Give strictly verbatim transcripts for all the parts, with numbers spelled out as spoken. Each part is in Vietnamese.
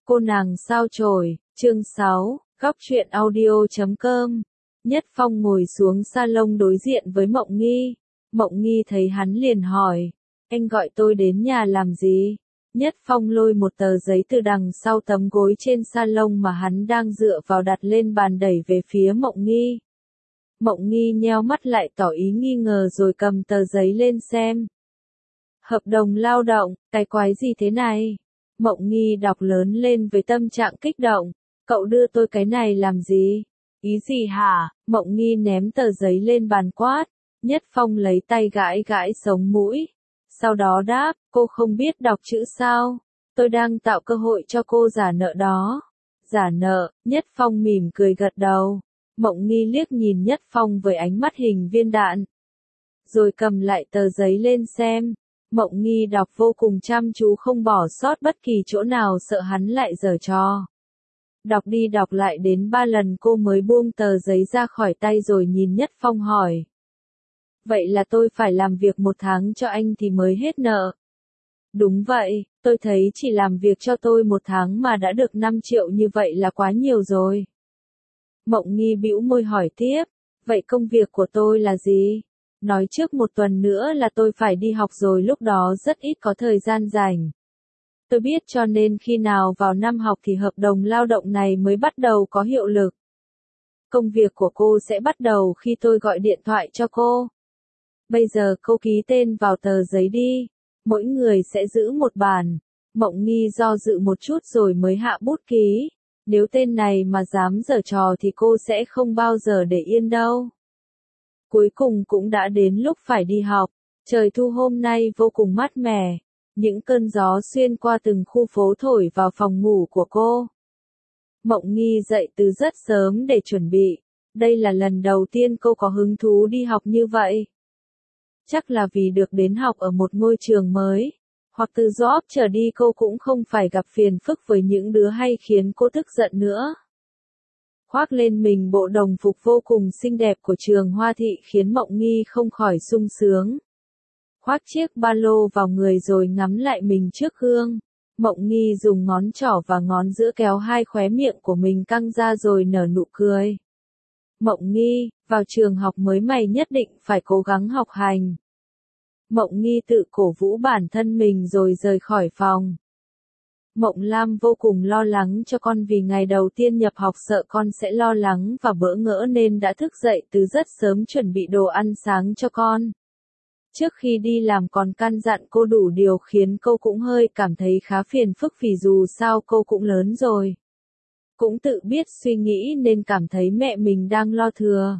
Cô nàng sao chổi, chương sáu, góc truyện audio chấm com. Nhất Phong ngồi xuống salon đối diện với Mộng Nghi. Mộng Nghi thấy hắn liền hỏi, anh gọi tôi đến nhà làm gì? Nhất Phong lôi một tờ giấy từ đằng sau tấm gối trên salon mà hắn đang dựa vào đặt lên bàn đẩy về phía Mộng Nghi. Mộng Nghi nheo mắt lại tỏ ý nghi ngờ rồi cầm tờ giấy lên xem. Hợp đồng lao động, cái quái gì thế này? Mộng Nghi đọc lớn lên với tâm trạng kích động, cậu đưa tôi cái này làm gì? Ý gì hả? Mộng Nghi ném tờ giấy lên bàn quát. Nhất Phong lấy tay gãi gãi sống mũi. Sau đó đáp, cô không biết đọc chữ sao? Tôi đang tạo cơ hội cho cô giả nợ đó. Giả nợ, Nhất Phong mỉm cười gật đầu. Mộng Nghi liếc nhìn Nhất Phong với ánh mắt hình viên đạn. Rồi cầm lại tờ giấy lên xem. Mộng Nghi đọc vô cùng chăm chú không bỏ sót bất kỳ chỗ nào sợ hắn lại giở trò. Đọc đi đọc lại đến ba lần cô mới buông tờ giấy ra khỏi tay rồi nhìn Nhất Phong hỏi. Vậy là tôi phải làm việc một tháng cho anh thì mới hết nợ. Đúng vậy, tôi thấy chỉ làm việc cho tôi một tháng mà đã được năm triệu như vậy là quá nhiều rồi. Mộng Nghi bĩu môi hỏi tiếp, vậy công việc của tôi là gì? Nói trước một tuần nữa là tôi phải đi học rồi lúc đó rất ít có thời gian rảnh. Tôi biết cho nên khi nào vào năm học thì hợp đồng lao động này mới bắt đầu có hiệu lực. Công việc của cô sẽ bắt đầu khi tôi gọi điện thoại cho cô. Bây giờ cô ký tên vào tờ giấy đi. Mỗi người sẽ giữ một bản. Mộng Nghi do dự một chút rồi mới hạ bút ký. Nếu tên này mà dám giở trò thì cô sẽ không bao giờ để yên đâu. Cuối cùng cũng đã đến lúc phải đi học. Trời thu hôm nay vô cùng mát mẻ. Những cơn gió xuyên qua từng khu phố thổi vào phòng ngủ của cô. Mộng Nghi dậy từ rất sớm để chuẩn bị. Đây là lần đầu tiên cô có hứng thú đi học như vậy. Chắc là vì được đến học ở một ngôi trường mới. Hoặc từ job trở đi cô cũng không phải gặp phiền phức với những đứa hay khiến cô tức giận nữa. Khoác lên mình bộ đồng phục vô cùng xinh đẹp của trường Hoa Thị khiến Mộng Nghi không khỏi sung sướng. Khoác chiếc ba lô vào người rồi ngắm lại mình trước gương. Mộng Nghi dùng ngón trỏ và ngón giữa kéo hai khóe miệng của mình căng ra rồi nở nụ cười. Mộng Nghi, vào trường học mới mày nhất định phải cố gắng học hành. Mộng Nghi tự cổ vũ bản thân mình rồi rời khỏi phòng. Mộng Lam vô cùng lo lắng cho con vì ngày đầu tiên nhập học sợ con sẽ lo lắng và bỡ ngỡ nên đã thức dậy từ rất sớm chuẩn bị đồ ăn sáng cho con. Trước khi đi làm còn căn dặn cô đủ điều khiến cô cũng hơi cảm thấy khá phiền phức vì dù sao cô cũng lớn rồi. Cũng tự biết suy nghĩ nên cảm thấy mẹ mình đang lo thừa.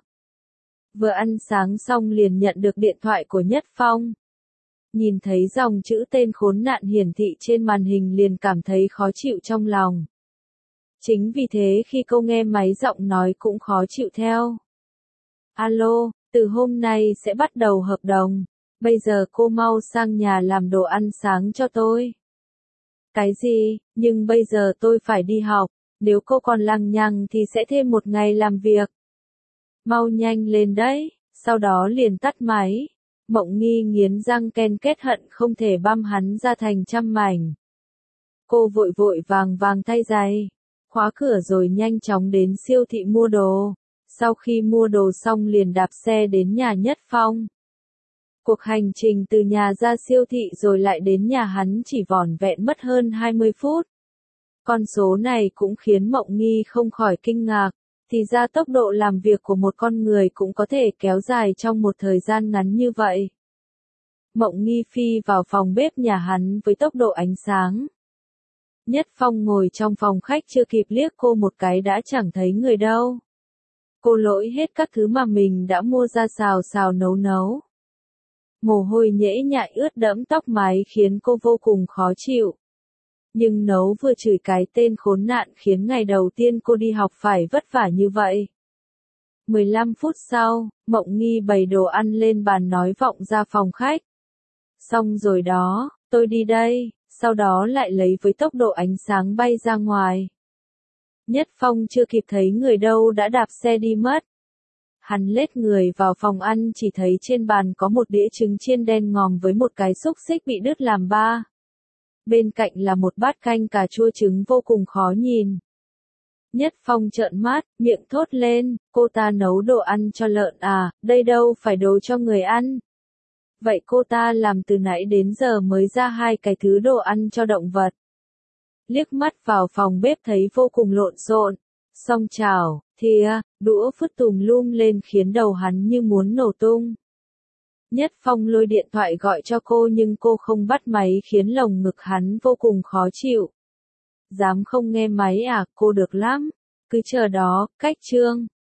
Vừa ăn sáng xong liền nhận được điện thoại của Nhất Phong. Nhìn thấy dòng chữ tên khốn nạn hiển thị trên màn hình liền cảm thấy khó chịu trong lòng. Chính vì thế khi cô nghe máy giọng nói cũng khó chịu theo. Alo, từ hôm nay sẽ bắt đầu hợp đồng. Bây giờ cô mau sang nhà làm đồ ăn sáng cho tôi. Cái gì, nhưng bây giờ tôi phải đi học. Nếu cô còn lằng nhằng thì sẽ thêm một ngày làm việc. Mau nhanh lên đấy, sau đó liền tắt máy. Mộng Nghi nghiến răng ken kết hận không thể băm hắn ra thành trăm mảnh. Cô vội vội vàng vàng thay giày, khóa cửa rồi nhanh chóng đến siêu thị mua đồ. Sau khi mua đồ xong liền đạp xe đến nhà Nhất Phong. Cuộc hành trình từ nhà ra siêu thị rồi lại đến nhà hắn chỉ vỏn vẹn mất hơn hai mươi phút. Con số này cũng khiến Mộng Nghi không khỏi kinh ngạc. Thì ra tốc độ làm việc của một con người cũng có thể kéo dài trong một thời gian ngắn như vậy. Mộng Nghi phi vào phòng bếp nhà hắn với tốc độ ánh sáng. Nhất Phong ngồi trong phòng khách chưa kịp liếc cô một cái đã chẳng thấy người đâu. Cô lỗi hết các thứ mà mình đã mua ra xào xào nấu nấu. Mồ hôi nhễ nhại ướt đẫm tóc mái khiến cô vô cùng khó chịu. Nhưng nấu vừa chửi cái tên khốn nạn khiến ngày đầu tiên cô đi học phải vất vả như vậy. mười lăm phút sau, Mộng Nghi bày đồ ăn lên bàn nói vọng ra phòng khách. Xong rồi đó, tôi đi đây, sau đó lại lấy với tốc độ ánh sáng bay ra ngoài. Nhất Phong chưa kịp thấy người đâu đã đạp xe đi mất. Hắn lết người vào phòng ăn chỉ thấy trên bàn có một đĩa trứng chiên đen ngòm với một cái xúc xích bị đứt làm ba. Bên cạnh là một bát canh cà chua trứng vô cùng khó nhìn. Nhất Phong trợn mắt, miệng thốt lên, cô ta nấu đồ ăn cho lợn à, đây đâu phải đồ cho người ăn. Vậy cô ta làm từ nãy đến giờ mới ra hai cái thứ đồ ăn cho động vật. Liếc mắt vào phòng bếp thấy vô cùng lộn xộn. Song chảo, thìa, đũa phứt tùm lum lên khiến đầu hắn như muốn nổ tung. Nhất Phong lôi điện thoại gọi cho cô nhưng cô không bắt máy khiến lồng ngực hắn vô cùng khó chịu. Dám không nghe máy à, cô được lắm. Cứ chờ đó, cách chương.